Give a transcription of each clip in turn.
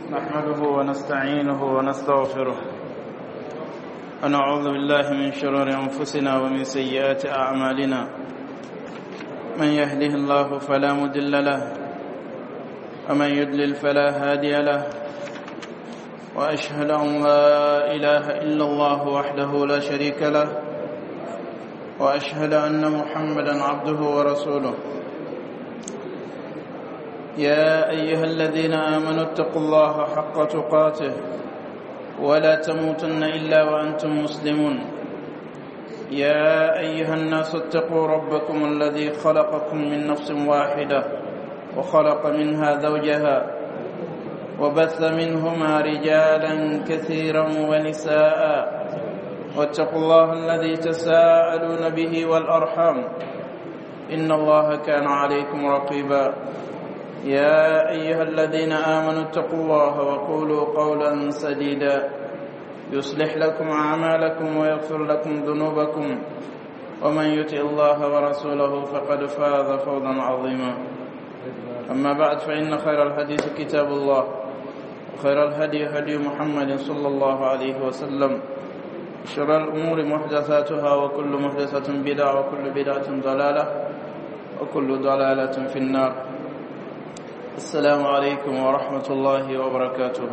نحمده ونستعينه ونستغفره ونعوذ بالله من شرور أنفسنا ومن سيئات أعمالنا. من يهده الله فلا مضل له ومن يضلل فلا هادي له، وأشهد أن لا إله إلا الله وحده لا شريك له، وأشهد أن محمدا عبده ورسوله. يا أيها الذين آمنوا اتقوا الله حق تقاته ولا تموتن إلا وأنتم مسلمون. يا أيها الناس اتقوا ربكم الذي خلقكم من نفس واحدة وخلق منها زوجها وبث منهما رجالا كثيرا ونساء، واتقوا الله الذي تساءلون به والأرحام إن الله كان عليكم رقيبا. يا أيها الذين آمنوا اتقوا الله وقولوا قولا سديدا يصلح لكم أعمالكم ويغفر لكم ذنوبكم، ومن يطع الله ورسوله فقد فاز فوزا عظيما. أما بعد، فإن خير الحديث كتاب الله، وخير الهدي هدي محمد صلى الله عليه وسلم، شر الأمور محدثاتها، وكل محدثة بدعة، وكل بدعة ضلالة، وكل ضلالة في النار. السلام عليكم ورحمة الله وبركاته.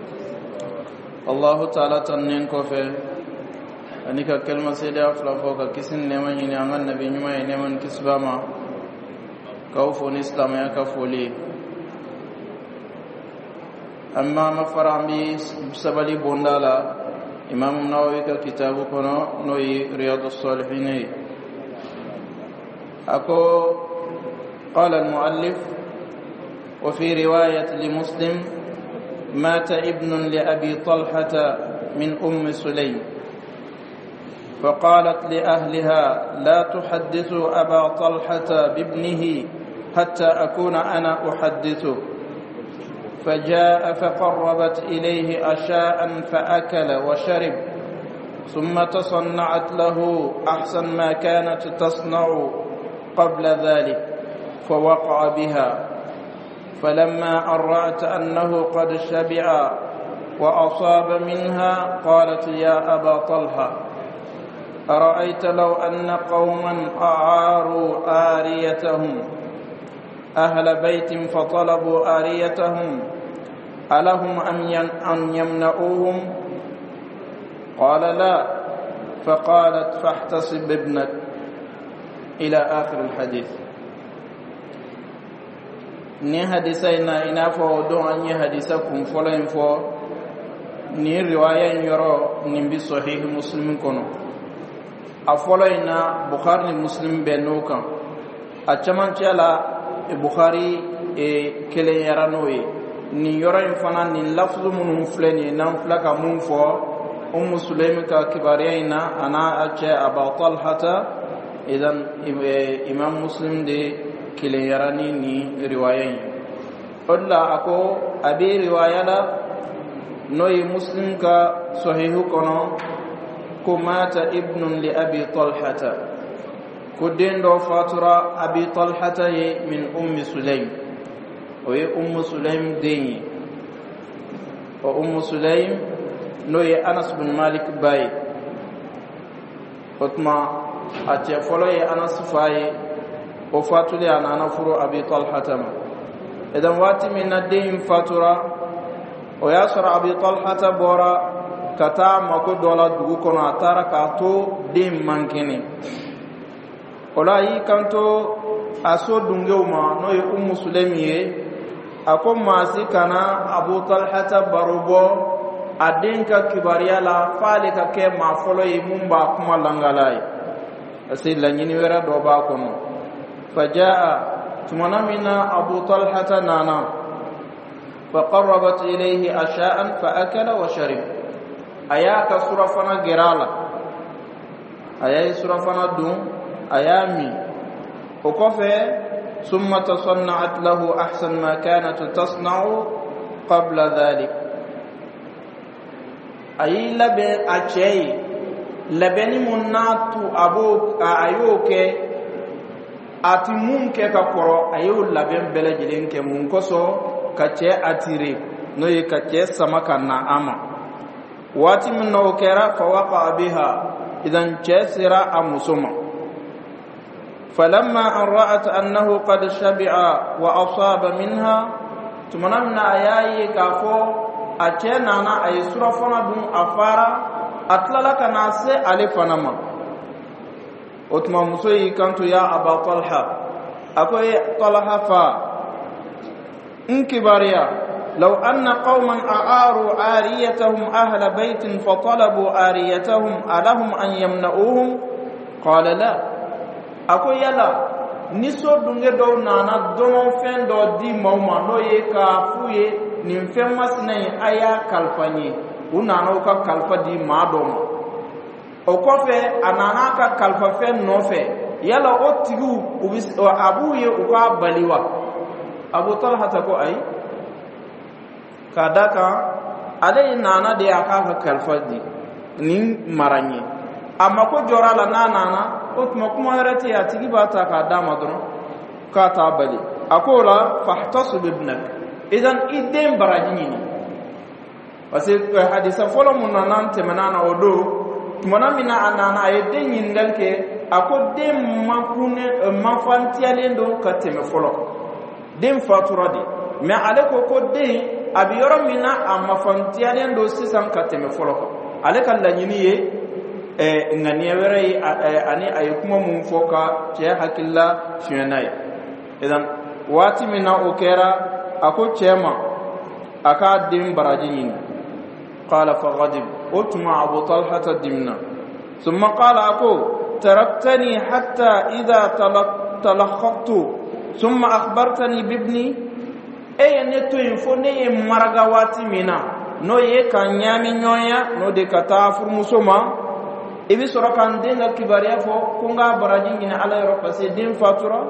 الله تعالى تنين كوفي أنك كلمة سيدة أفلا فوق كسن نمان ينعمل نبي نما ينعمل كسباما كوفون إسلام يكفولي. أما مفرع بي سبلي بوندالا إمام النووي كتاب كنو نوي رياض الصالحين. أكو قال المؤلف: وفي رواية لمسلم: مات ابن لأبي طلحة من أم سليم، فقالت لأهلها: لا تحدثوا أبا طلحة بابنه حتى أكون أنا أحدثه. فجاء فقربت إليه عشاء فأكل وشرب، ثم تصنعت له أحسن ما كانت تصنع قبل ذلك، فوقع بها. فلما أرأت أنه قد شبع وأصاب منها قالت: يا أبا طلحة، أرأيت لو أن قوما أعاروا آريتهم أهل بيت فطلبوا آريتهم ألهم أن يمنعوهم؟ قال: لا. فقالت: فاحتسب ابنك، إلى آخر الحديث. ni hadisa ina fo don anye hadisa kun fola info ni riwaya yoro ni bi sahih muslim kono afola ina bukhari ni muslim benuka a chaman chala bukhari kele yaranoe ni yoro infana ni lafzu mun fleni nan flaka mun fo sulaim ka kibarina ana acha aba talhata. idan imam muslim de kile yarani ni riwayayi olla ako abi riwayala noy muslim ka sahihu kono ko mata ibnun li abi talhata, ko dendo fatura abi talhata ye min ummi sulaim, o ye ummu sulaim denyi, o ummu sulaim noy anas bin malik bay otma ate folo ye anas faye o fatule anana furo abi talhata ma. idan wati min nadin fatura o ya sura abi talhata bora kata mako dola dugu kono atara ka to dim mankini ola yi kanto aso dungewma no ye ummu sulaimiye ako masi kana abu talhata barubo adinka kibariyala fale ka ke ma folo yi mumba kuma langalai asilla nyini wera do ba kono. فجاء تمنمنا أبو طلحة نانا فقربت إليه عشاء فأكل وشرب. أياك صرفنا جرالا، أيا صرفنا دون أيامي وكفى، ثم تصنعت له أحسن ما كانت تصنع قبل ذلك. أي لبن أشي لبن منات أبوك أيوك ati mun ke ka koro ayo laben bele jilen ke mun koso ka che atire no yika ke samaka na ama wati min no kera fa waqa biha idan jasira amusuma falamma an ra'at annahu qad shabi'a wa asaba minha tumanamna ayayi kafo achena na ay surafana dum afara atlala kana se alifanama otuma musoyi kanto ya aba talha akoy talha fa inkibariya لو أن قوما أعاروا عاريتهم أهل بيت فطلبوا عاريتهم ألهم أن يمنعوهم قال لا أكو يلا نسو دونغي دو نانا دونو فين دو دي موما نو يكافوي نمفين مسنين أيا كالفاني ونانو كا كالفا دي ما دوما okofe ananaka kalfafe nofe yala otigu abuye uka baliwa Abu Talha tako ay kadaka ale nana de aka kalfadi nin maranye amma ko jorala nana otuma kuma yarati ya tigi bata ka dama dono ka ta bali akola fahtasib ibnak idan idem barajini parce que hadisa folo munanan temanana odo tumana mina anana ayde nyingal ke akode makune mafantiale ndo kateme folo dem faturadi me ale ko kodde abiyoro mina amafantiale ndo sisan kateme folo ale kala nyini ye ngani were ani ayukuma mun foka ce hakilla shenai idan wati mina okera ako chema aka dim barajini قال فغضب أتمع أبو طلحة الدمنا ثم قال أكو تركتني حتى إذا تلخقت ثم أخبرتني بابني أي نتو ينفوني مرغواتي منا نو يكا نيامي نيويا نو دي كتافر مسوما إبي سرقان دين الكبارية فو كونغا براجين على رفاسي دين فاتورا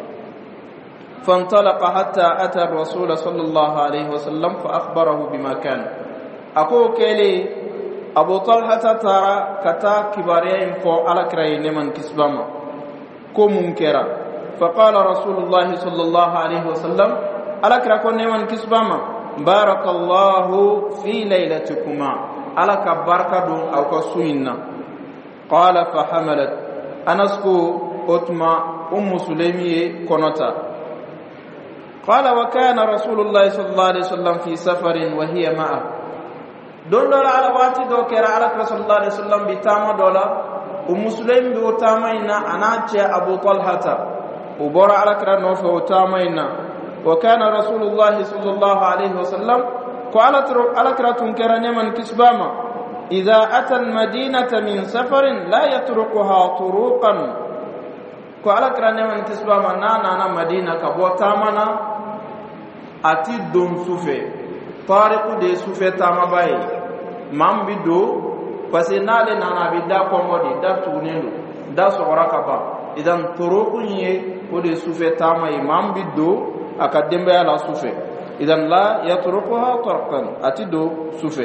فانطلق حتى أتى الرسول صلى الله عليه وسلم فأخبره بما كان ako kele Abu Talha tara kata kibariya info ala kray neman kisbama ko munkera faqala rasulullah sallallahu alaihi wasallam ala kra ko neman kisbama barakallahu fi laylatikuma ala ka barka dum aw ko suinna qala fa hamalat anasku utma sulaimi konota qala wa kana rasulullah sallallahu alaihi wasallam fi safarin wa hiya ma'a don dola ala wati do kera ala sallallahu alaihi wasallam bitama dola muslim bi utamaina anache Abu Talhata ubora ala kra no fa utamaina wa kana rasulullah sallallahu alaihi wasallam ko ala kra tun kera neman kisbama idha ata al madinata min safarin la yatrukuha turuqan ko ala kra neman kisbama na madina ka botamana ati dum sufe tariqu de sufe tamabai mambi do parce nale nana bi da ko modi da tunelo da sora kaba idan turuqu ye ko de sufe tamai mambi do akadembe ala sufe idan la yatruquha tarqan atido sufe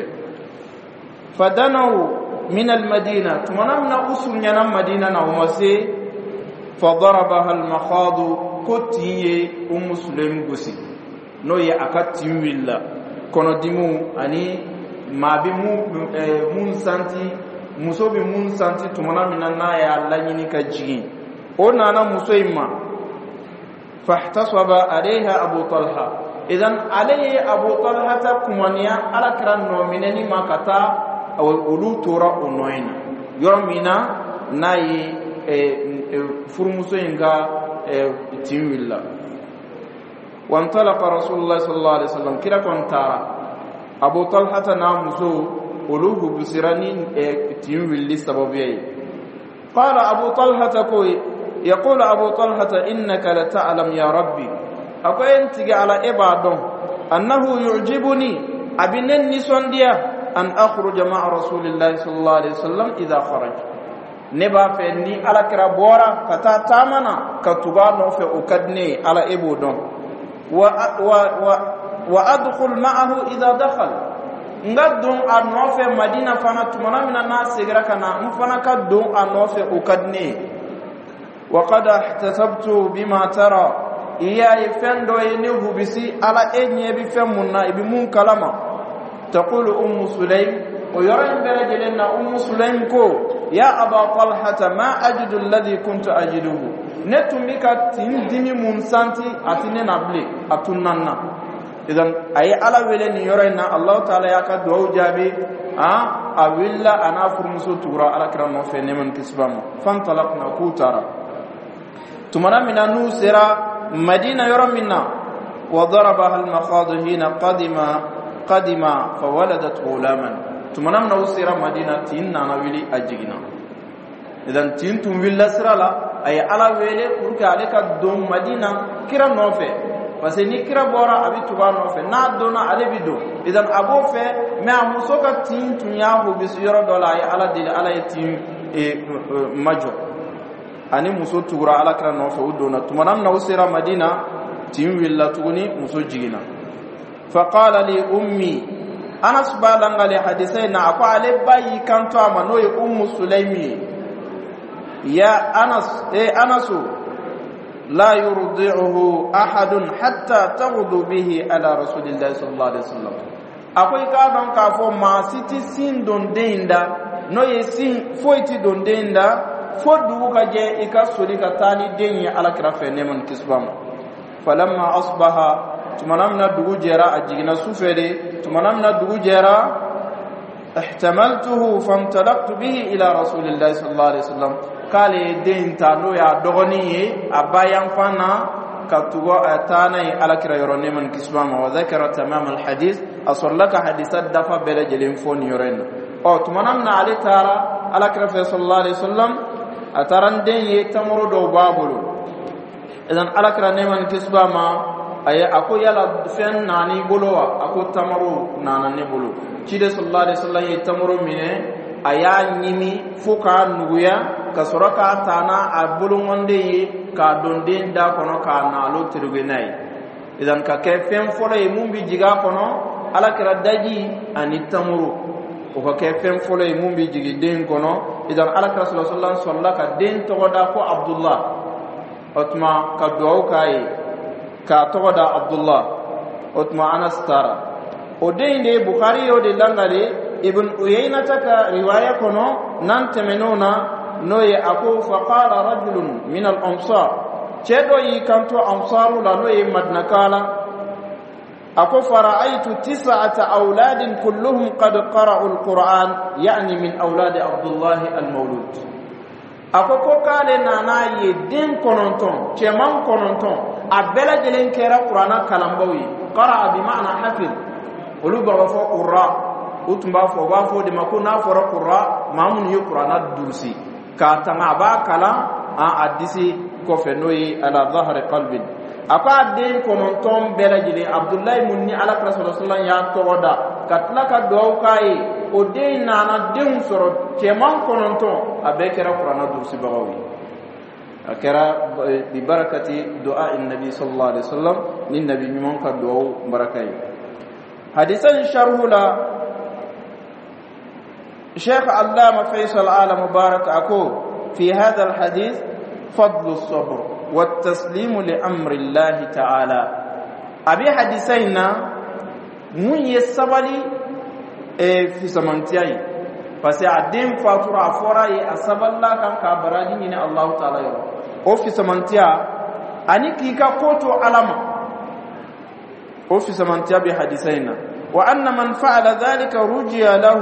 fadanu min al madina tumanamna usul nyana madina na umase fadarabaha al makhad kotiye muslim gusi no ye akatim willa kono dimu ani mabi mun santi muso bi mun santi tumana minna ya Allah nyini ka jigi ona na muso imma fahtasaba alaiha Abu Talha idan alayhi Abu Talha ta kumaniya ala kran no minani makata aw ulu tora onoina yormina nayi furmuso inga timwilla وانطلق رسول الله صلى الله عليه وسلم كلا كنتارا أبو طلحة نامسو ألوه بسراني تيمويل لسببيي قال أبو طلحة كوي يقول أبو طلحة إنك لتعلم يا ربي أكو أنتج على إبادهم أنه يعجبني أبنن نسونديا أن أخرج مع رسول الله صلى الله عليه وسلم إذا خرج نبا فني على كرابورا كتا تامنا كتبانو في أكدني على إبودهم وأدخل معه إذا دخل ngadon anofe madina fana tumana mina na sigira kana mfana kadon anofe ukadne wa qad ihtasabtu bima tara iya ifendo yene hubisi ala enye bi femunna ibi mun kalama تقول سليم ويرى بلجلنا سليم كو يا أبا طلحة ما أجد الذي كنت أجده نتمك تندمي منسانتي أتنين أبلي أتننا إذن أي على ولن يرينا الله تعالى يكاد دعو جابي أولا أنا فرمسو تورا على كرام في نمن كسبام فانطلقنا كوتارا تمنا من نوسرا مدينة يرى منا وضربها المخاض هنا قدم فولدت غلاما تمنا من نوسرا مدينة تين أنا ولي أجينا إذن تين تنويل سرلا أي على ولي كرك عليك دوم مدينة كرام نوفي parce que ni kira bora abi tuba no fe na dona ale bido idan abo fe me amuso ka tin tunya ho bisu yoro dola ay ala dile ala tin majo ani muso tura ala kra no fe udona tumanam na usira madina tin willa tuguni muso jigina fa qala li ummi anas balanga li hadithaina akwa ale bayi kanto amano ye sulaimi ya anasu لا يرضعه أحد حتى تغدو به على رسول الله صلى الله عليه وسلم أقول كذا كافو ما سيتي سين دون ديندا نو يسين فويتي دون ديندا فدو كجي إكاسولي كتاني ديني على كرافة نمن كسبام فلما أصبح تمنامنا دو جرا أجينا سفري تمنامنا دو جرا احتملته فانطلقت به إلى رسول الله صلى الله عليه وسلم قال دين تانو يا دغني أبايان فانا كتوغو أتاني على كرا يروني من كسبام وذكر تمام الحديث أصل لك حديثات دفع بلا جلين فون يرين أو تمنامنا علي تارا على كرا صلى الله عليه وسلم أتارن دين يتمرو دو بابلو إذن على كرا نيمان كسبام أي أكو يلا فين ناني بلوا أكو تمرو ناناني بلو كده صلى الله عليه وسلم يتمرو منه aya nyimi fuka nuguya ka soraka tana abulun wande yi ka donde da kono ka na lo tirugenai idan ka ke fem fole mumbi jiga kono ala kira daji ani tamuru o ka ke fem fole mumbi jigi den kono idan ala kira sallallahu alaihi wasallam ka den to da ko abdullah otma ka do kai ka to da abdullah otma anas tara o de bukhari o de langale ibn uyayna taka riwaya kono nan temenona noye ako faqala rajulun min al-ansar chedo yi kanto ansaru la noye madnakala ako fara'aytu 9 auladin kulluhum qad qara'u al-quran yani min auladi abdullah al-mawlud ako ko kale nana ye den kononton cheman kononton abela jelen kera qur'ana kalambawi qara'a bi ma'na hafiz ulu bawafo qurra utumba fo ba fo de makuna fo qurra mamun yu qur'ana dursi ka tanga ba kala a adisi ko fenoyi ala dhahri qalbin apa den konon tom belajili abdullah munni ala rasulullah sallallahu alaihi wasallam ya toda katla ka do kai o de nana den soro keman konon to abekera qur'ana dursi bagawi akera bi barakati du'a an-nabi sallallahu alaihi wasallam ni nabi mon ka do barakai hadisan sharhula شيخ علامة فيصل آل مبارك أقول في هذا الحديث فضل الصبر والتسليم لأمر الله تعالى أبي حديثينا من يسبلي في سمنتياي فسيعدين فاتورا فوراي أسبل الله كان كابراني من الله تعالى يرى أو في سمنتيا أني كيكا كوتو علامة أو في سمنتيا بحديثينا وأن من فعل ذلك رجي له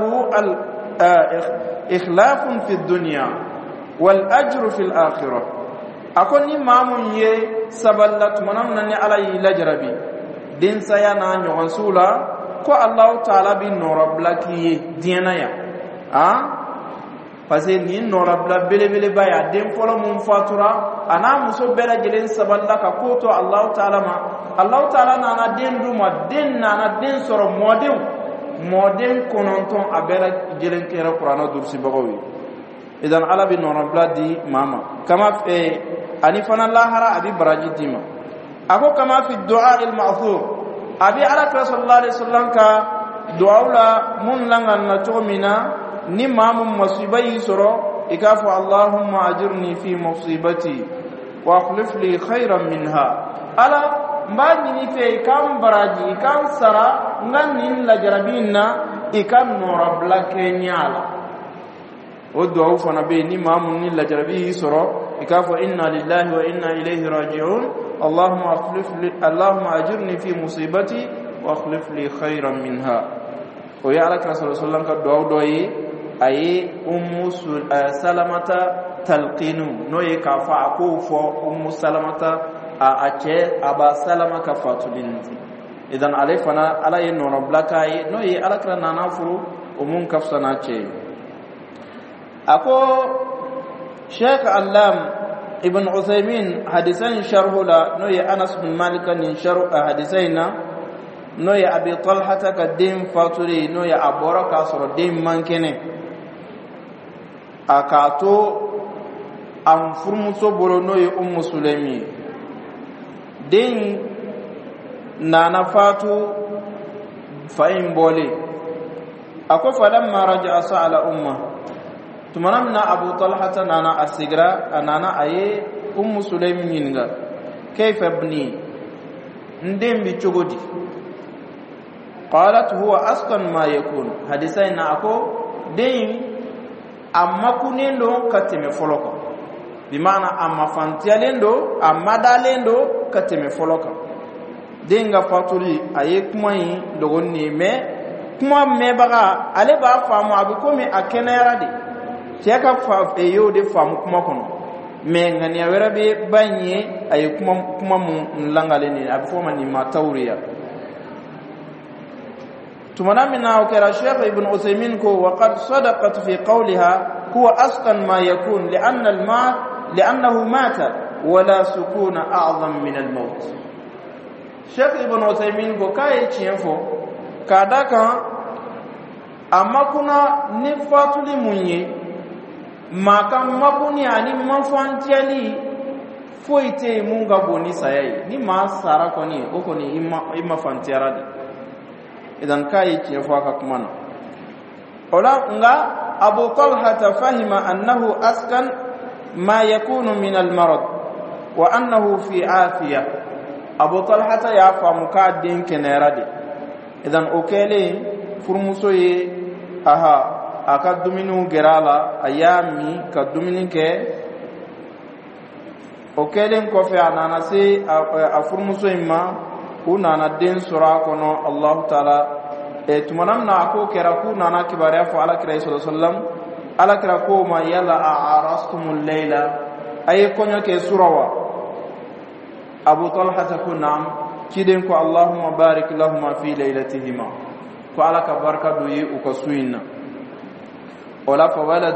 إخلاف في الدنيا والأجر في الآخرة أكون إمام سبلت منامنا على لجربي دين سيانا نغنسولا كو الله تعالى بنور بلاكي دينايا parce que ni norabla bele baya den folo mun fatura ana muso bela jelen saballa ka koto Allah ta'ala ma Allah ta'ala na den duma den na den soro modem kononton abela jelen kera qur'ana dursi bagawi idan ala bi norabla di mama kama ani fana lahara abi baraji dima ako kama fi du'a al ma'thur abi ala sallallahu alaihi wasallam ka du'a la mun langan na tomina ni mamun musibai soro ikafu allahumma ajirni fi musibati wa akhlif li khayran minha ala mbani ni fe kam baraji kam sara ngani la jarabina ikam nora blake nyala o do fa nabi ni mamun ni la jarabi soro ikafo inna lillahi wa inna ilayhi raji'un allahumma ajirni fi musibati wa akhlif li khayran minha o ya ala rasulullah ka do yi ay salamata talqinu no ye ka fa ko fo salamata a ace aba salama ka fatulinti idan alifana ala yin no blakai no yi alakra nana furu umun kafsana ce ako Sheikh Allam Ibn Uthaymin hadisan sharhula no yi Anas bin Malik nin sharh hadisaina no yi Abi Talha ka din faturi no yi abora ka soro din mankene akato am furmuso bolo no yi Sulaimi din nana fatu fa'in bole akwai falamma raja'a sa'ala umma tumanamna Abu Talha nana asigra nana aye Sulaim yinga kayfa ibni ndem bi chogodi qalat huwa asqan ma yakun hadisaina ako din amma kunendo kateme foloko bimaana amma fantialendo amma dalendo kateme foloka denga faturi aye kuma yi dogonni me kuma me baga ale ba famu abiko me akenera de teka fa eyo de famu kuma kono me ngani awera be banye aye kuma mun langale ni abifo mani matawriya tumana mina ukira Sheikh Ibn Uthaymin ko waqad sadaqat fi qawliha huwa asqan ma yakun لأنه مات ولا سكون أعظم من الموت شيخ ابن عثيمين ko kai chienfo kadaka amakuna ni fatuli munye maka makuni ani manfantiali foite munga boni sayai ni ma sara koni okoni imma fantiaradi idan kai chienfo akakumana ola nga Abu Talha fahima annahu askan ما يكون من المرض وأنه في عافية أبو طلحة يفهم كادين كنيرادي إذن أوكيلي فرمسوي أها أكادومينو جرالا أيامي كادوميني كي أوكيلي كوفي أنا نسي أفرمسوي ما ونانا دين سراكونا الله تعالى تمنامنا أكو كراكو نانا كباريا فعلا كريم صلى الله عليه وسلم ala kira ko ma yalla a'arastumul layla ay konyo ke surawa Abu Talha takunam kiden ko Allahumma barik lahum fi laylatihima ko ala ka barka do yi ko suinna wala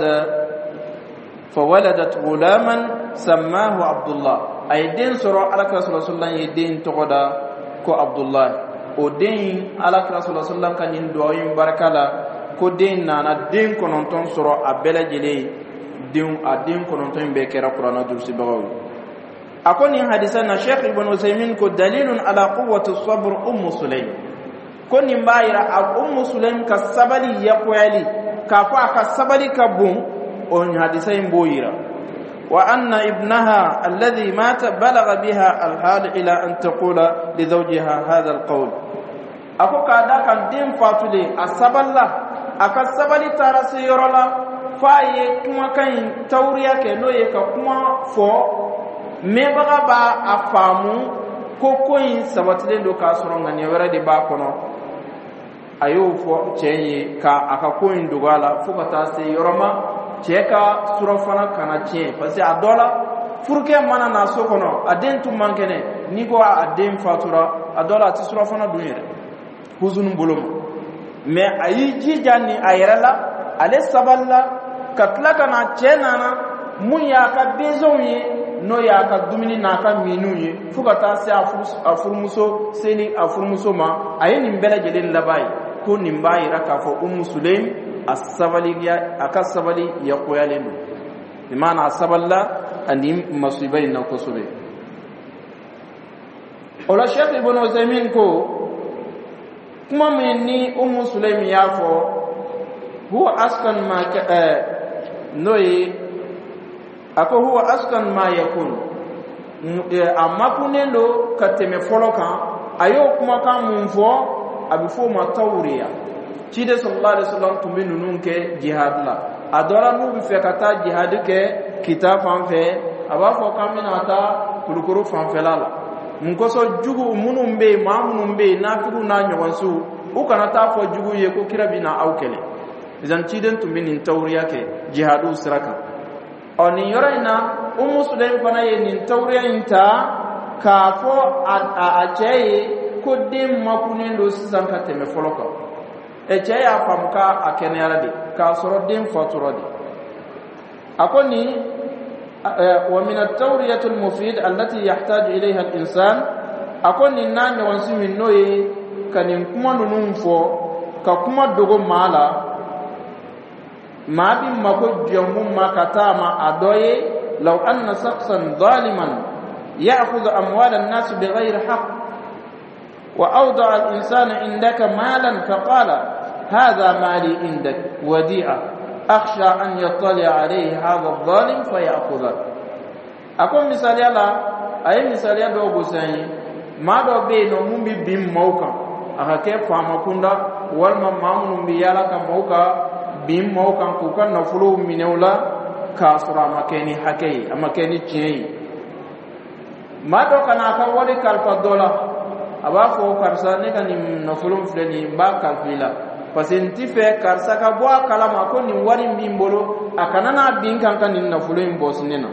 fawaladat gulaman sammahu Abdullah ay den sura ala ka sallallahu yi den togoda ko Abdullah o den ala ka sallallahu kan yin do yin barakala ko den nana den kononton soro abela jele den a den kononton be kera qur'ana dursi bagawi akoni hadisan na Sheikh Ibn Uthaymin ko dalilun ala quwwati sabr Sulaim ko ni mbayira Sulaim ka sabali yakoyali ka fa ka sabali ka bum on hadisan boyira wa anna ibnaha alladhi mata balagha biha alhal ila an taqula li zawjiha hadha alqawl ako kada kan den fatule asaballa aka sabali tara se yorola faye kuma kan tawriya ke loye ka kuma fo me baga ba afamu ko koyin sabatile do ka soronga ne wera de ba kono ayo fo chenye ka aka koyin dugala fu ka ta se yoroma cheka surofana kana che pasi adola furke mana na so kono aden tu mankene ni go aden fatura adola ti surofana dunyere huzunum boloma me ayi jijani ayrala ale saballa katlaka na chenana mun ya ka bezonye no ya ka dumini na ka minuye fuka ta se afurmuso seli afurmuso ma ayini mbele jelen labai ko nimbai raka fo Sulaim as-sabaliya akasabali ya koyalendo bimana asaballa ani masibai na kosobe ola Sheikh Ibn Uthaymin ko kuma menni Sulaim yafo huwa askan ma noyi ako huwa askan ma yakun amma kunendo kateme folokan ayo kuma kan mun fo abifo ma tawriya cide sallallahu alaihi wasallam tumbi nunun ke jihad la adora nu bi fe kata jihad ke kita fan fe aba fo kamina ta kulukuru fan fe la mun ko so jugu munum be ma munum be na figu na nyawansu u kana ta fo jugu ye ko kirabina awkele izan ciden tumbi nin tawriya ke jihadu siraka oni yoraina Sulaim fana ye nin tawriya inta ka fo a ceye ko dem makunen do sisan ka teme foloka e ceye a famka a kenera de ka soro dem faturo de akoni wa min at-tawriyah al-mufid allati yahtaju ilayha al-insan akoni nani wansi min noye kanin kuma nunun fo ka kuma dogo mala ma bi mako jomum makata ma adoye لو أن شخصا ظالما يأخذ أموال الناس بغير حق وأوضع الإنسان عندك مالا فقال هذا مالي عندك وديعة أخشى أن يطلع عليه هذا الظالم فيأخذه أكون مثالي على أي مثالي دوغو سيني ما دو بينو ممبي بيم موكا أخا كيف فامكوندا والما مامن بيالا كموكا بيم موكا كوكا نفلو منولا kasura makeni hakei amakeni chei mado kana ka wori kalfa dola abafo karsa ne kan no fulum fleni ba kalfila pasenti fe karsa ka bo kala ma ko ni wari mbimbolo akana na binkan kan ni no fulum bosnena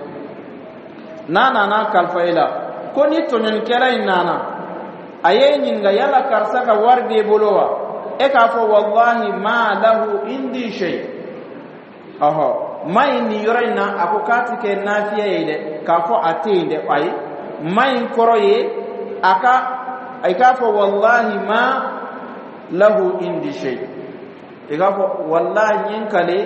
nana na kalfa ila ko ni tonyen kera inana ayenyin ga yala karsa ka warde bolowa e ka fo wallahi ma lahu indi shay aha mai ni yorina akokati ke nafiya yede ka fo atinde ay mai koroye aka fo wallahi ma lahu indi shay ika fo wallahi yinkale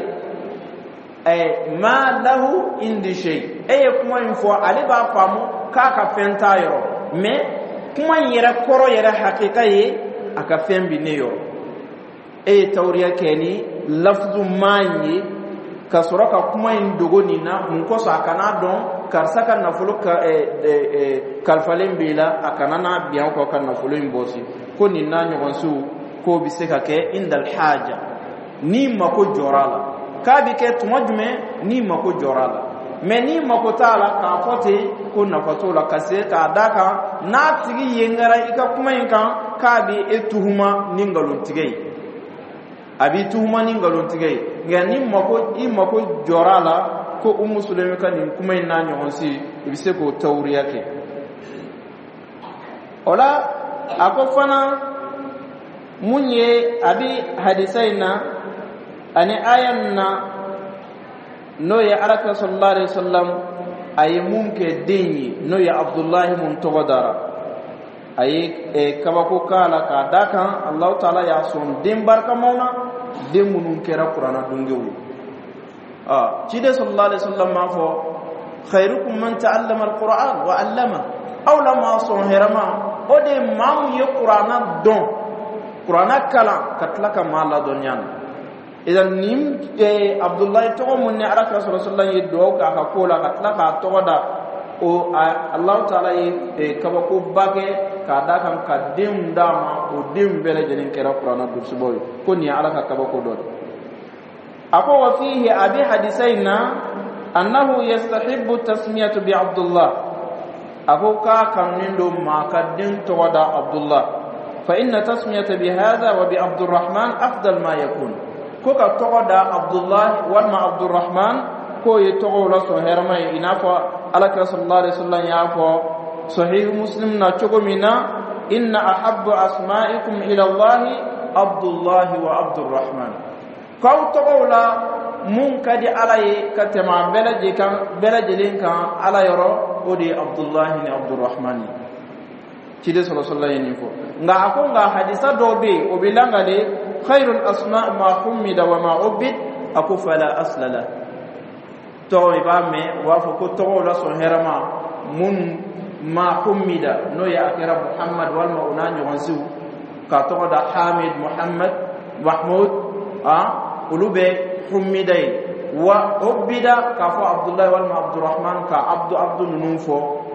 ma lahu indi shay kuma info ale ba famu ka fenta yoro me kuma yera koro yera hakika ye aka fembi ne yoro tawriya keni lafzu manye kasoroka kuma indogoni na munkoso akana don karsaka nafulu kalfalen bila akana na biyan ko kan nafulu imbosi ko ni na nyogonsu ko biseka ke indal haja ni mako jorala ka bi ke tumajume ni mako jorala me ni mako tala ka fote ko na fatola kase ka daka na tigi yengara ika kuma inkan ka bi etuhuma ningalun tigei abi tuhuma ningalun tigei ngani mako jorala ko Sulaim kan kuma ina nyonsi ibise ko tawriya ke ola akofana munye abi hadisaina ani ayanna no ya alaka sallallahu alaihi wasallam ay munke denyi no ya Abdullah mun togodara ay kabako kala ka dakan Allah taala ya son dem barka mauna demunun kera qur'ana dungewu cide sallallahu alaihi wasallam ma fo khairukum man ta'allama alquran wa 'allama aw lama son herama ode mam ye qur'ana don qur'ana kala katlaka mala donyan idan nim abdullah to mun ne ara rasulullah ye do ka ka kola katlaka to da o Allah taala ye kabako bage ka da kan ka dem dama o dem bele jenen kera qur'ana dur suboy ko ni ala ka kabako do ako wa fihi abi hadisaina annahu yastahibbu tasmiyatu bi abdullah ako ka kan nindo ma ka dem to wada abdullah fa inna tasmiyata bi hadha wa bi abdurrahman afdal ma yakun ko ka to wada abdullah wa ma abdurrahman ko ye to wala so hermay inafa alaka sallallahu alaihi wasallam ya ko sahih muslim na chogomina inna ahabbu asma'ikum ila allah abdullah wa abdurrahman kaw to wala mun kadi alaye katema belaje len kan ala yoro odi abdullah ni abdurrahman cide sallallahu alaihi wasallam nga ako nga hadisa dobe o bilangale khairul asma' ma humida wa ma ubid ako fala aslala to ibame wa fo ko to wala so herama mun ma humida no ya akira muhammad wal mauna nyoonsu ka to da hamid muhammad mahmud ulube humidai wa ubida ka fo abdullah wal abdurrahman ka abdu nunfo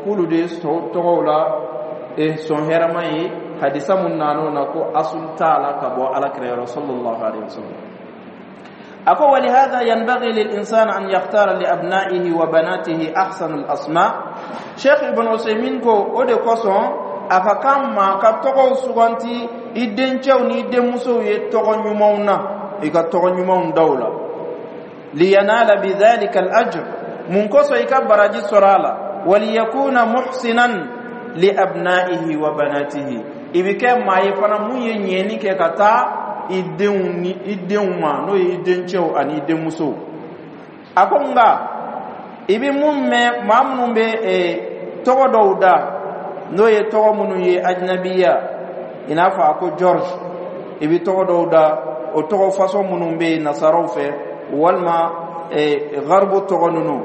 kulu de togola son heramai hadisa mun nano nako asulta ala kabo ala kira sallallahu alaihi wasallam ako wali hada yanbaghi lil insani an yakhtara li abna'ihi wa banatihi ahsanul asma Sheikh Ibn Usaymin ko ode koson afakama ka togo suganti iden chawni iden muso ye togo nyumauna ika togo nyumaun dawla liyanala bidhalika al-ajr mun koso ika baraji sorala waliyakuna muhsinan li abna'ihi wa banatihi ibike maye fana munye nyeni ke kata iden ma no iden chaw ani iden muso akonga ibi mumme mamnumbe togo dawda no ye togo munu ye ajnabiya inafa ako George ibi togo dawda o togo façon munu be nasaraw fe walma garbu togo nunu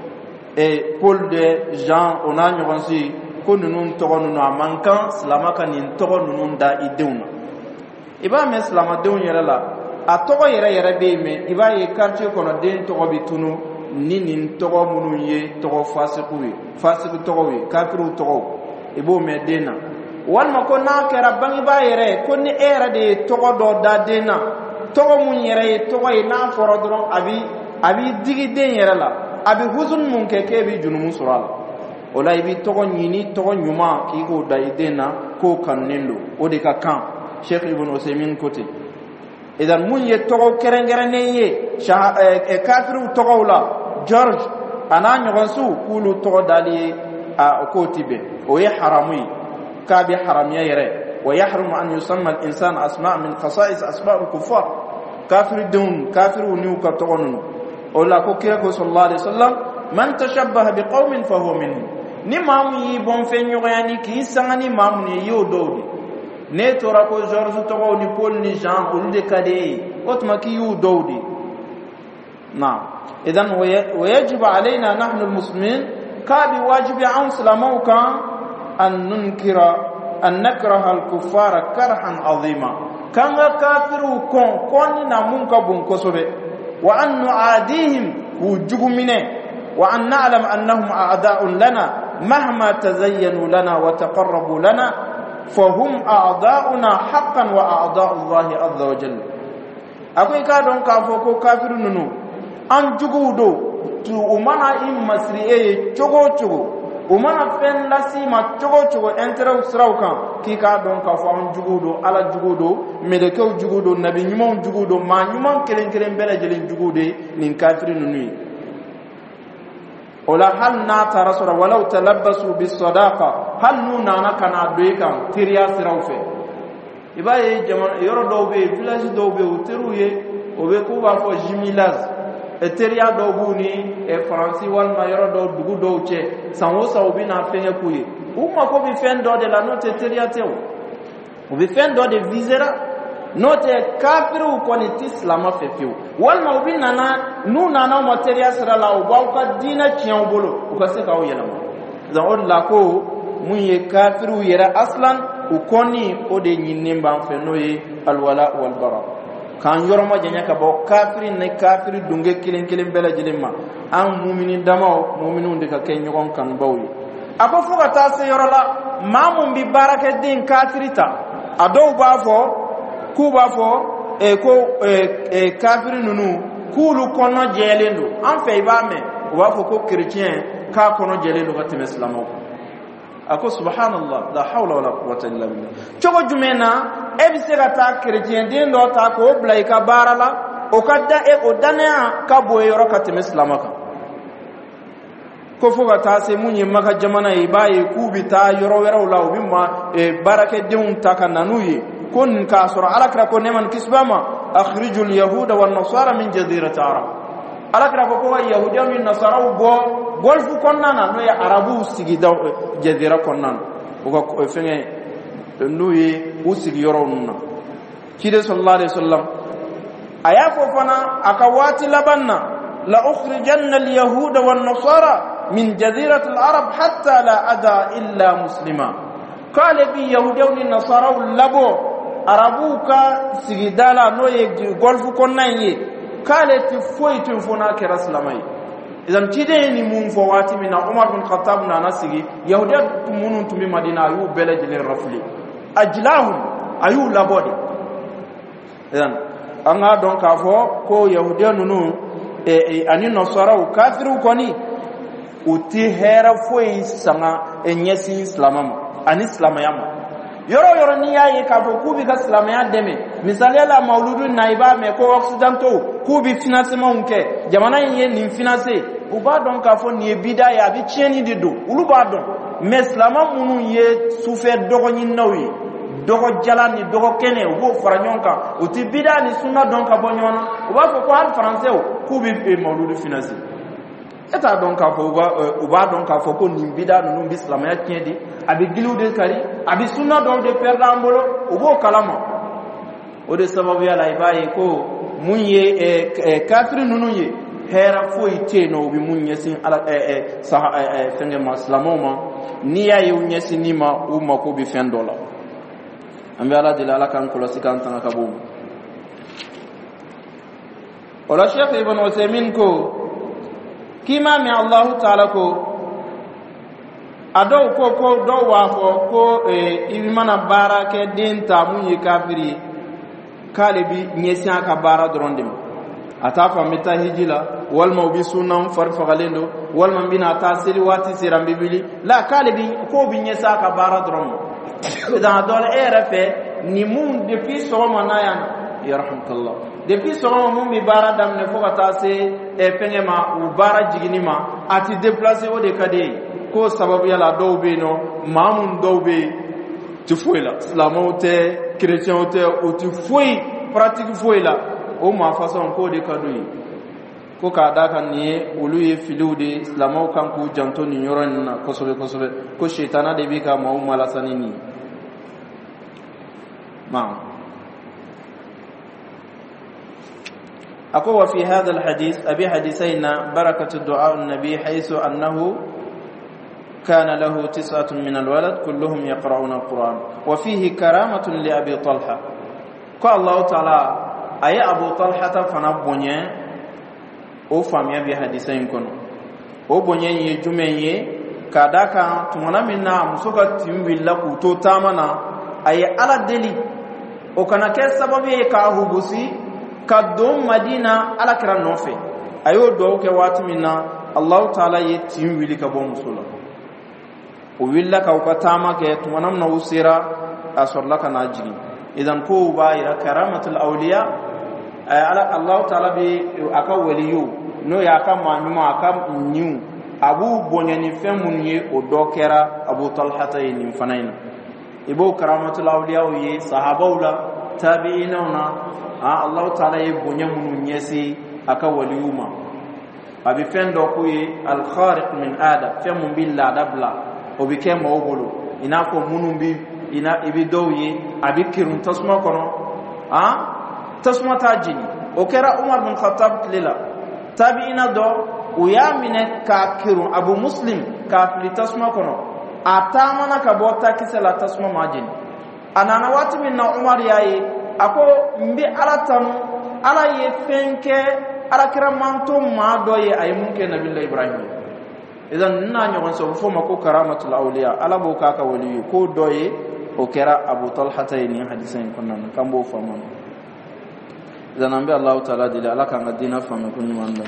Paul de Jean ona nyogonsi ko nunu togo nunu amankan slamaka nin togo nunu da idewna iba me slama deun yere la a togo yere be me iba ye quartier kono den togo bitunu nin togo munu ye togo fasiku togo we kafiru togo ibo me dena walma ko na kera bangi ba yere ko ni era de togo do da dena togo mun yere togo ina foro doron abi digi den yere la abi huzun mun keke bi junumu surala ola ibi togo nyini togo nyuma ki go da idena ko kannendo o de ka kan Sheikh Ibn Usaymin kote idan mun ye togo kerengere ye kafiru togo la George ana nyogonsu kulu togo dali a kotibe o ya haramui kabi haramiya yere wa yahrumu an yusamma al-insan asma' min khasa'is asma' al-kuffar kafiru ni ka togonun o la ko kira ko sallallahu alaihi wasallam man tashabbaha biqaumin fa huwa minhum ni mamu yi bon fe nyogani ki sangani mamu ni yo dowdi ne tora ko George togo ni Paul ni Jean o de kade otma ki yo dowdi na idan ويجب علينا نحن المسلمين كابي واجب عن سلاموك أن نكره الكفار كرها عظيما كان كافر كون نمونك بنكسبه وأن نعاديهم وجغمنا وأن نعلم أنهم أعداء لنا مهما تزينوا لنا وتقربوا لنا فهم أعداؤنا حقا وأعداء الله عز وجل أقول كادون كافوكو كافر ننو an jugudo tu umana im masriye chogo umana fen lasima chogo entere usraukan ki ka don ka fo an jugudo ala jugudo meleke jugudo nabi nyumon jugudo ma nyumon kelen bele jelen jugude nin kafirin nuni ola hal na tarasura walau talabbasu bis sadaqa hal nuna na kana doikan tiriya siraufe ibaye jamon yoro dowbe village dowbe uteruye obe ko ba fo jimilaz eteria doguni franci walma yoro do dugu do che sanwo sa obina fenye kuye uma ko bi fendo de la note eteria tewo obi fendo de visera note kafiru ko ni islama fefiu walma obina na nuna na materia sira la o ka dina tian bolo o ka se ka o yelama za on la ko munye kafiru yera aslan u koni o de nyinimba fenoye alwala wal bara kan yoroma janya ka bo kafirin ne kafiri dunge kilen bela jilimma an mu'minin dama mu'minun de ka ken yogon kan bawi ako fuga ta se yorola mamun bi baraka din kafirita ado ba fo ku ba fo kafirin nunu kulu kono jelendo an fe ba me wa fo ko chrétien ka kono jelendo ka tem islamo ako subhanallah la hawla wala quwwata illa billah chogo jumena ebisega ta chrétien den do ta ko blaika barala o kadda o dana ka boyoro ka tem islamaka ko fuga ta se munye maka jamana e baye kubita yoro wero law bimma barake deun takananuyi kun ka sura alakra ko neman kisbama akhrijul yahuda wan nasara min jazirati arab alakra ko yahudiya min nasara go golfu konnana no ya arabu sigida jazira konnana ko fenge nuyi usigi yoro nuna kide sallallahu alaihi wasallam aya ko fana akawati labanna la ukhrijanna al yahuda wan nasara من جزيرة العرب حتى لا أدى إلا مسلما قال بي يهودي النصارى لبو عربوك سيدالا نوي غولف كوناي قال تفوي تفونا كرسلمي idan tide ni mun fo wati min Umar bin Khattab na nasigi yahudiya tumunun tumi Madina ayu bele jilin rafli ajlahu ayu labodi idan anga don ka fo ko yahudiya nunu ani nasara o kafiru koni uti hera foi sanga enyesi islamama ani islamayama yoro ni yayi ka fo kubi ga islamaya deme misali la mauludun naiba me ko occidentaux kubi financement unke jamana yin ni financer uba don ka fo ni bidaya bi tieni dido ulu ba don mais islama munu ye souffert dogo nyin nawi dogo jalani dogo kene wo faranyonka uti bida ni sunna don ka bonyona uba ko al français o kubi mauludu financer eta don ka fo uba don ka fo ko ni bida no islamaya tieni abi gilude kari abi sunna do de perdambolo ubo kalama o de sababu ya laibaye ko munye kafiri nunu ye hera foi teno bi munye sin ala fenge muslimoma niya yu nyesi nima umma ko bi fendola ambi ala de la kan ko sikan tan kabu wala Sheikh Ibn Uthaymeen ko kima mi Allah ta'ala ko ado ko do wa ko ibi mana bara ke din ta mun yi kafiri kale bi nyesi aka bara drondim atafa mita hijila wal mawbi sunan farfagalendo wal man bina tasiri wati siram bibili la kale bi ko bi nyesi aka bara drom idan dole erefe ni mun depuis so manaya yarhamkallah depuis so mun bi bara dam ne fo kata se pengema u bara jigini ma ati déplacer o de kade ko sababu yala dawbe no mamun dawbe ti foila islamote chrétienote o ti foi pratique foila o ma façon ko de kadui ko ka da kan ni ulu ye filude islamo kan ku janto ni yoron na kosobe ko shaytana de bi ka ma umala sanini ma أقوى في هذا الحديث أبي حديثين بركة الدعاء النبي حيث أنه كان له 9 من الولد كلهم يقرؤون القرآن وفيه كرامة لأبي طلحة قال الله تعالى أي أبو طلحة فنبني أو فامي أبي حديثين كنو أو بني يجمعي كاداكا تمنا منا مسوكا تيموي لكو توتامنا أي على دلي أو كان كسببي كاهوبسي kadom madina ala kira nofe ayo do ke watmina Allah taala yetim wili ka bo musula o willa ka ko tama ke tumanam na usira asorla kana jigi idan ko ba ira karamatul awliya ala Allah taala bi aka waliyu no ya ka manuma aka nyu abu bonyani femunye o do kera abu talhata yin fanaina ibo karamatul awliya yi sahabaula tabi'ina Allah ta'ala ye bonya munu nyesi aka waliuma abi fendo ko ye al khariq min ada fe mun billa dabla o bi ke mawbulu ina ko munu bi ina ibi dowye abi kirun tasma kono tasma tajini o kera Umar bin Khattab lila tabi'ina do o ya mine ka kirun Abu Muslim ka fili tasma kono atamana ka bota kisela tasma majini anana wati minna Umar yayi ako mbi alatanu ala ye fenke ala kiramanto ma doye ay munke nabiyullah Ibrahim idan na nyogon so fo mako karamatul awliya ala bo kaka wali ko doye o kera Abu Talha tayni hadisin kunnan kambo famon idan ambe Allah taala dile ala kan adina famu kunni manda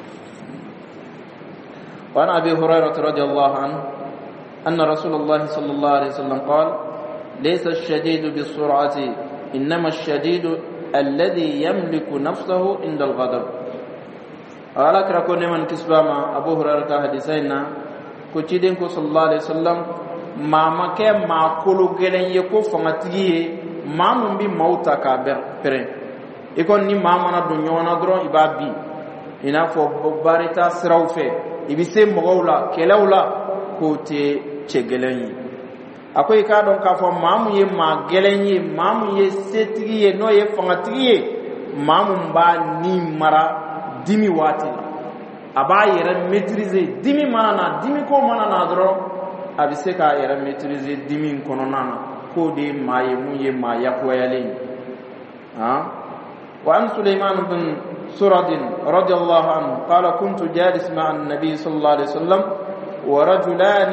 wa an Abi Hurairah radhiyallahu anhu anna Rasulullah sallallahu alaihi wasallam qala laysa ash-shadidu bis-sur'ati إنما الشديد الذي يملك نفسه عند الغضب على كركون من كسبما أبو هريرة حديثنا كتيدين كو صلى الله عليه وسلم ما مكه ما كلو gelen yeko famatiye mamum bi mauta ka pere ikon ni mama na dunyo na dron ibabi ina fo barita srawfe ibise mogawla kelawla ko te chegelen akoy ka don ka fo mamu ye ma gelenye mamu ye setigi ye no ye fangatigi ye mamu ba ni mara dimi wati aba yere maîtriser dimi mana dimi ko mana na dro abise ka yere maîtriser dimi kono nana ko de maye mu ye ma yakoyale wa an Sulaiman bin سرد رضي الله عنه قال كنت جالس مع النبي صلى الله عليه وسلم ورجلان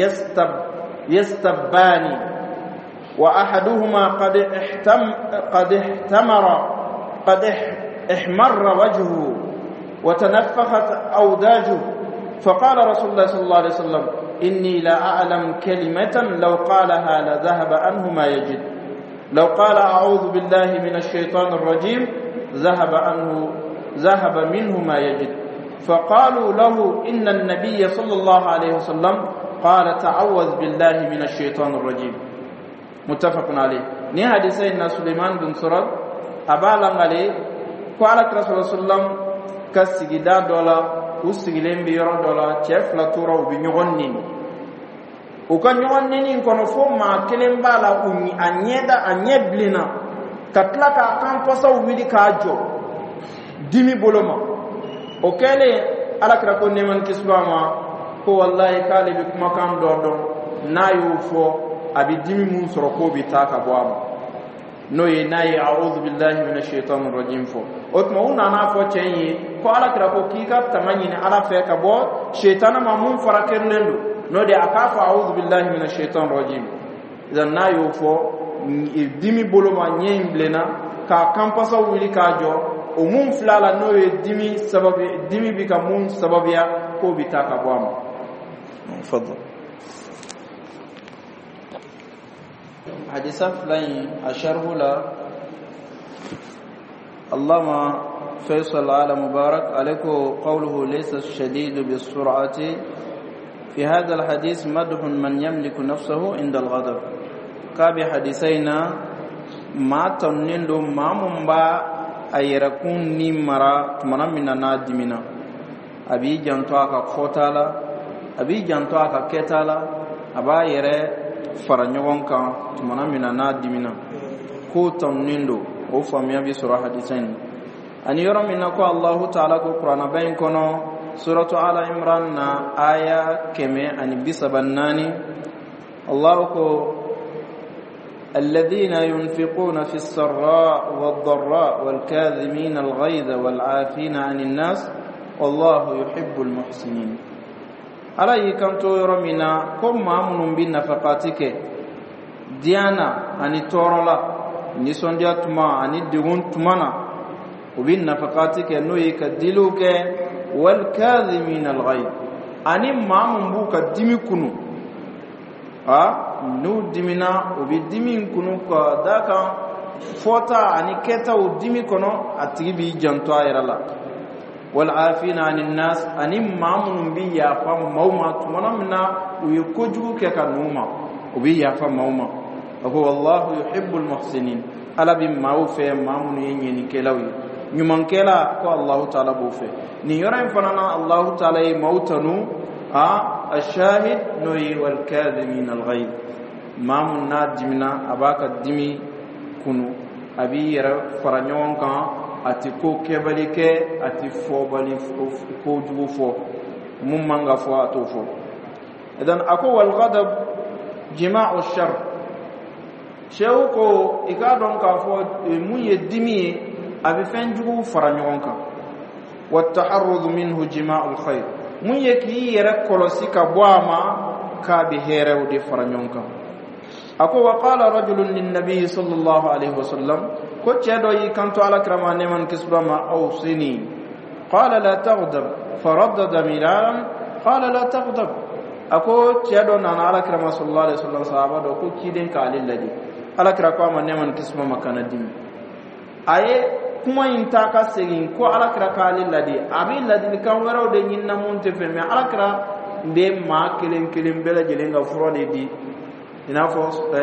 يستبان وأحدهما قد احمر وجهه وتنفخت أوداجه فقال رسول الله صلى الله عليه وسلم إني لا أعلم كلمة لو قالها لذهب عنه ما يجد لو قال أعوذ بالله من الشيطان الرجيم ذهب منه ما يجد فقالوا له إن النبي صلى الله عليه وسلم قال تعوذ بالله من الشيطان الرجيم متفق عليه ني حديث سيدنا سليمان بن سرد أبالا عليه قال رسول الله صلى الله عليه وسلم كسجدا دولا وسجلين بيرون دولا شيف لا تورا وبنيغنين وكنيغنين كونو فما كلم بالا أنيبلنا كتلك أكام فسو ويدي كاجو ديمي بولما وكالي على كراكون نيمان كسباما هو والله كالي بكما كان دودون نايو فو أبي ديمي مون سرقو بتاكا بواما نوي ناي أعوذ بالله من الشيطان الرجيم فو أتمعون أنا فو تشيني كو على كراكو كيكا تمانيني على فيكا بو شيطان ما مون فراكر لندو نو دي أكاف أعوذ بالله من الشيطان الرجيم إذا نايو فو dimi boloma nyem blena ka kampasa wili ka jo o mum flala no e dimi bika mum sababia ko bitaka bwama fadhal hadisa fulani asharhu la Allama Faisal ala Mubarak alayko qawluhu laysa ash-shadidu bis-sur'ati fi hadha al-hadith madhun man yamliku nafsahu inda al-ghadab kabi hadisaina ma tannindo mamumba ayrakun ni mara tumana minana dimina abi janto aka fotala abi janto aka ketala aba yere faranyogon kan tumana minana dimina ko tannindo o famia bi surah hadisain ani yoro minna ko Allah ta'ala ko qur'ana bayin kono suratu ala imran na aya keme ani bisabannani Allah ko الذين ينفقون في السراء والضراء والكاظمين الغيظ والعافين عن الناس والله يحب المحسنين علي كنتو يرمنا كم مامن بالنفقاتك ديانا اني تورلا ني سوندياتما اني دغون تمانا وبالنفقاتك نوي كدلوك والكاظمين الغيظ اني مامن بوكا ديمي كنو nu dimina o bi dimin kunu ko daka fota ani keta o dimi kono atigi bi janto ayrala wal afina anin nas ani mamun bi ya fa mauma tumana minna o yokoju ke kanuma o bi ya fa mauma ko wallahu yuhibbul muhsinin ala bi mawfe mamun yeni kelawi nyuman kela ko Allah taala bo fe ni yoran fanana Allah taala e mautanu الشاهد نوي والكاذمين الغيظ مامون نادمنا اباك ديمي كونو ابي يرا فرانيون كان اتي كو كباليكي اتي فوبالي كو جو فو مم مانغا فو اتو فو اذن اكو والغضب جماع الشر شوكو ايكادون كا فو مو يديمي ابي فنجو فرانيون كان والتحرز منه جماع الخير mun yeki yere kolosi ka boama ka bi herew de faranyonka ako wa qala rajulun lin nabiy sallallahu alaihi wasallam ko cedo yi kanto ala krama neman kisbama awsini qala la taghdab faraddada miran qala la taghdab ako cedo nan ala krama sallallahu alaihi wasallam sahaba do ko kiden ka lillahi ala krama neman kisbama kanadim aye kuma inta ka segin ko alakra kali ladi abi ladi kan waro de nyinna mun te fe me alakra be ma kelen bela jelenga frode di ina fo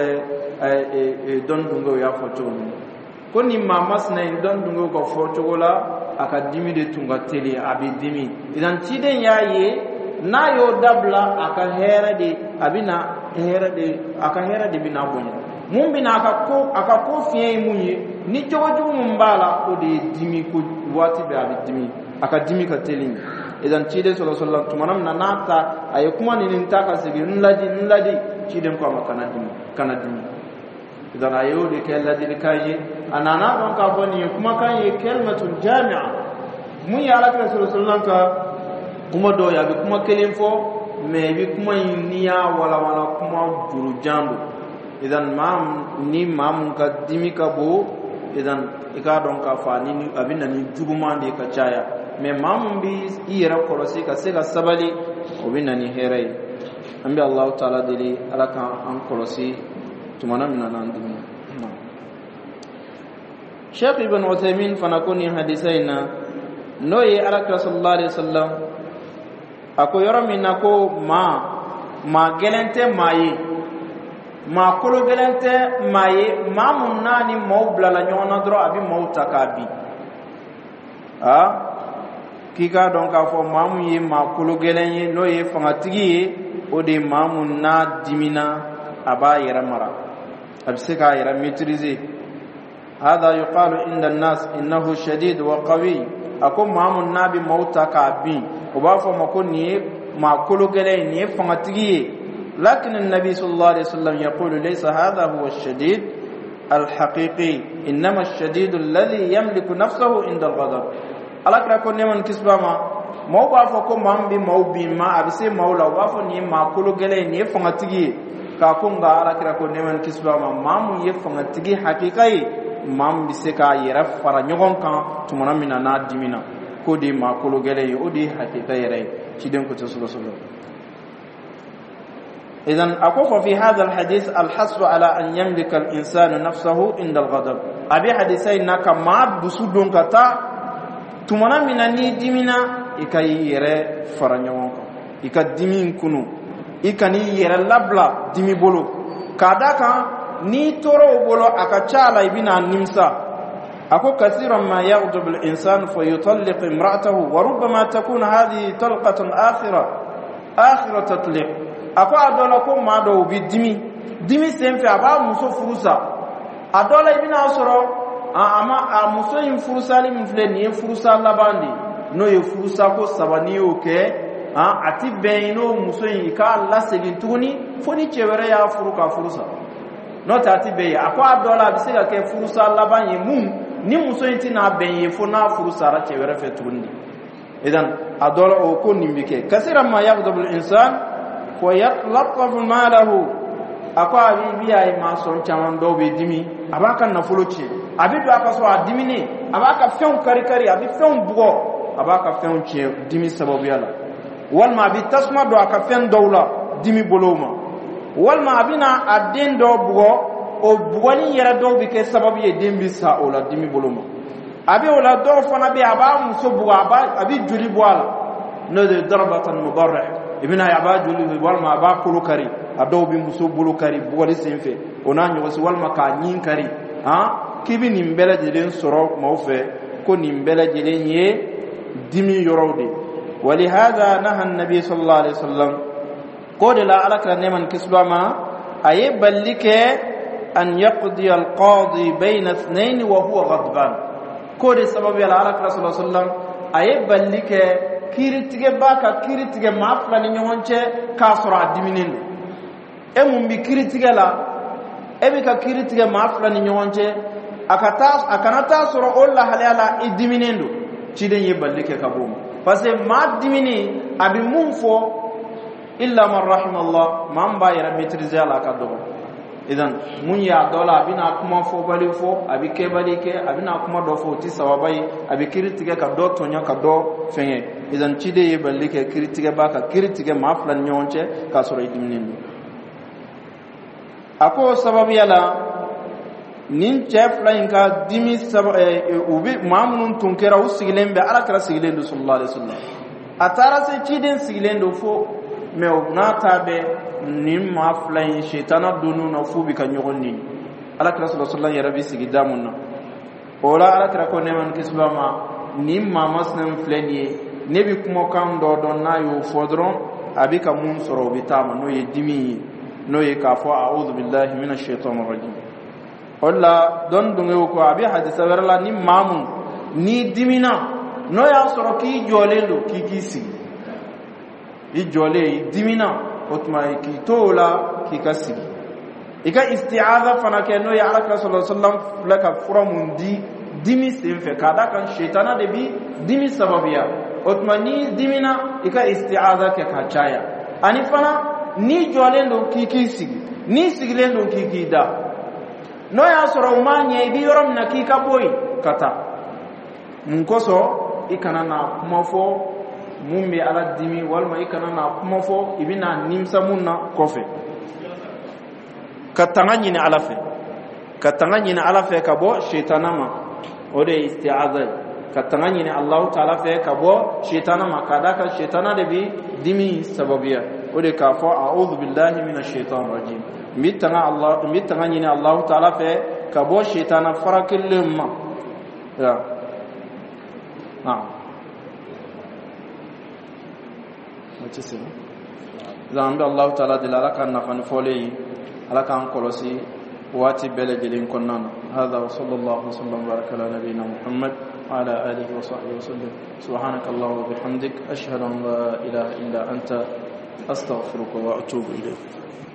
don dungo ya fo to ko ni mama sna don dungo ko fo to gola aka dimi de tunga tele abi dimi idan tiden yaye na yo dabla aka hera de abina hera de aka hera de bina bonya mun bina aka ko fiye munye ni jojo mun bala o de dimi ko wati be abi dimi aka dimi ka telin idan cide sallallahu alaihi wasallam tumanam na nata ay kuma ni nin ta ka sigi nladi cide ko ma kana dimi idan ayo de ke ladi kaye anana don ka boni kuma kan ye kalmatul jami'a mun ya alakira sallallahu ka kuma do ya bi kuma kelen fo me bi kuma niya wala kuma juru jando idan mam ka dimi ka bo idan ika don ka fa ni abin da ni juguma de ka caya me mam bi ira korosi ka se ka sabali obin ni herai ambi Allah ta'ala dili alaka an korosi tumana min nan dimi Sheikh Ibn Uthaymeen fanakuni hadisaina noye alaka sallallahu alaihi wasallam ako yoro minna ko ma gelente maye ma kolo gelente maye ma munani mawbla la nyona dro abi mawta kabi kika donc ka fo mamu ye ma kolo gelenye noye fangatigi o de mamu na dimina aba yera mara absika yera maîtriser هذا يقال عند الناس إنه شديد وقوي أكون مامون نبي موتا كابين وبافو مكوني ما كلو جليني فماتيجي لكن النبي صلى الله عليه وسلم يقول ليس هذا هو الشديد الحقيقي إنما الشديد الذي يملك نفسه عند الغضب ألا كون نمن كسبا ما بافو كون مامبي موبي ما أبسي مولا وبافو ني ما كلو جليني فماتيجي كاكونغا ألا كون نمن كسبا مامو يفماتيجي حقيقي mam biseka yera fara nyogon kan tumana mina na dimina ko de ma kolo gele yo di hakika yere ci den ko to solo idan akofa fi hadha alhadith alhasb ala an yamlika alinsanu nafsahu inda alghadab abi hadisai naka ma busudon kata tumana mina ni dimina ikai yere fara nyogon kan ikadimin kunu ikani yere labla dimi bolo kadaka ni toro bolo akachala ibina nimsa ako kathiran ma yaghdab al-insan fa yutalliq imra'atahu wa rubbama takun hadhihi talqatan akhira tatliq ako adola ko mado dimi semfe aba muso furusa adola ibina soro ama muso yin furusa ni mfle ni furusa labandi no ye furusa ko sabani oke ati beino muso yin ka la segintuni foni chewere ya furuka furusa no tati be akwa dola bisiga ke furusa labanye ni muso yiti na benye fona furusa ra chewere fetundi idan adola o ko nimbike kasira ma yaghdab al insan wa yatlaqaf malahu akwa bi ay ma son chaman do be dimi abaka na folochi abi do aka so adimini abaka fen kari abi fen bugo abaka fen che dimi sababu yala wal ma bi tasma do aka fen dawla dimi boloma walma abina adin do bugo o bugoni yera do bi ke sababu ye dembi sa o la dimi boloma abi o la do fana bi aba muso bugo aba abi juli boala no de darbatan mudarrih ibina ya aba juli walma aba kulu kari ado bi muso bulu kari bugoli senfe onanyo wasi walma ka nyin kari kibi nimbele jelen soro mawfe ko nimbele jelen ye dimi yorode ولهذا نهى النبي صلى الله عليه وسلم قول لا عليك نمن كسبما أي بلك أن يقضي القاضي بين اثنين وهو غضبان قول سبب لا عليك رسول الله صلى الله عليه وسلم أي بلك كيرتيجي باكا كيرتيجي ما فلان يوانشة كاسر عدمينين أمم بكيرتيجي لا أبيك كيرتيجي ما فلان يوانشة أكناتا سر الله هلا إدمينين دو تيدين يبلك كبوم بس ما دميني أبي منفو إلا من رحم الله من باير مترزي على كدو إذن من يا دولا أبينا كم فو بالي فو أبي كبالي كي أبينا كم دو فو تسوا باي أبي كريتيجا كدو تونيا كدو فين إذن تيدي يبالي كي كريتيجا باكا كريتيجا ما فلان نيونشة كاسورة يدمنين أكو سبب يلا nin chef la inka dimi ubi mamun tunkera usigilen be ala kala sigilen do sallallahu alaihi wasallam atara se chiden sigilen do fo me nata be nin ma flain shaytana dunu na fu bi kan yogon ni ala kala sallallahu alaihi wasallam ya rabbi sigidamun na ola ala kala ko neman kisbama nin ma masnan flenie nebi kuma kan do don na yo fodron abika mun soro bitama no ye dimi no ye ka fo a'udhu billahi minash shaitanir rajim walla don dungu ko abi hadisa werla ni mamun ni dimina no ya soro ki jolendo ki kisi i jole dimina otma ki tola ki kasi ika isti'aza fana ke no ya alaka sallallahu alaihi wasallam laka furamundi dimi sen fɛ ka da kan shaytana de bi dimi sababiya o tuma ni dimina i ka isti'aza kɛ ka caya ani fana ni jɔlen don k'i sigi ni sigilen don k'i da n'o y'a sɔrɔ o ma ɲɛ i bi yɔrɔ min na k'i ka bɔ yen ka taa mun kosɔn i kana na kuma fɔ mun bɛ ala dimi walima i kana na kuma fɔ i bɛna nimisa mun na kɔfɛ ka tanga ɲini ala fɛ ka tanga ɲini ala fɛ ka bɔ shaytana ma o de ye isti'aza ye ka tanga ɲini Allahu taala fɛ ka bɔ shaytana ma ka da kan shaytana de bi dimi sababiya o de k'a fɔ a'udhu billahi minash shaitanir rajim mi tanga ɲini Allahu taala fɛ ka bɔ shaytana farakelen ma ya zan bɛ Allahu taala deli ala ka nafani fɔlen ye ala k'an kɔlɔsi waati bɛɛ lajɛlen kɔnɔna na hada wa sallallahu wasallam wa baraka ala nabiyina Muhammad wa ala alihi wa sahbihi wa sallam subhanaka Allahumma wa bihamdik ashhadu an la ilaha illa anta astaghfiruka wa atubu ilayk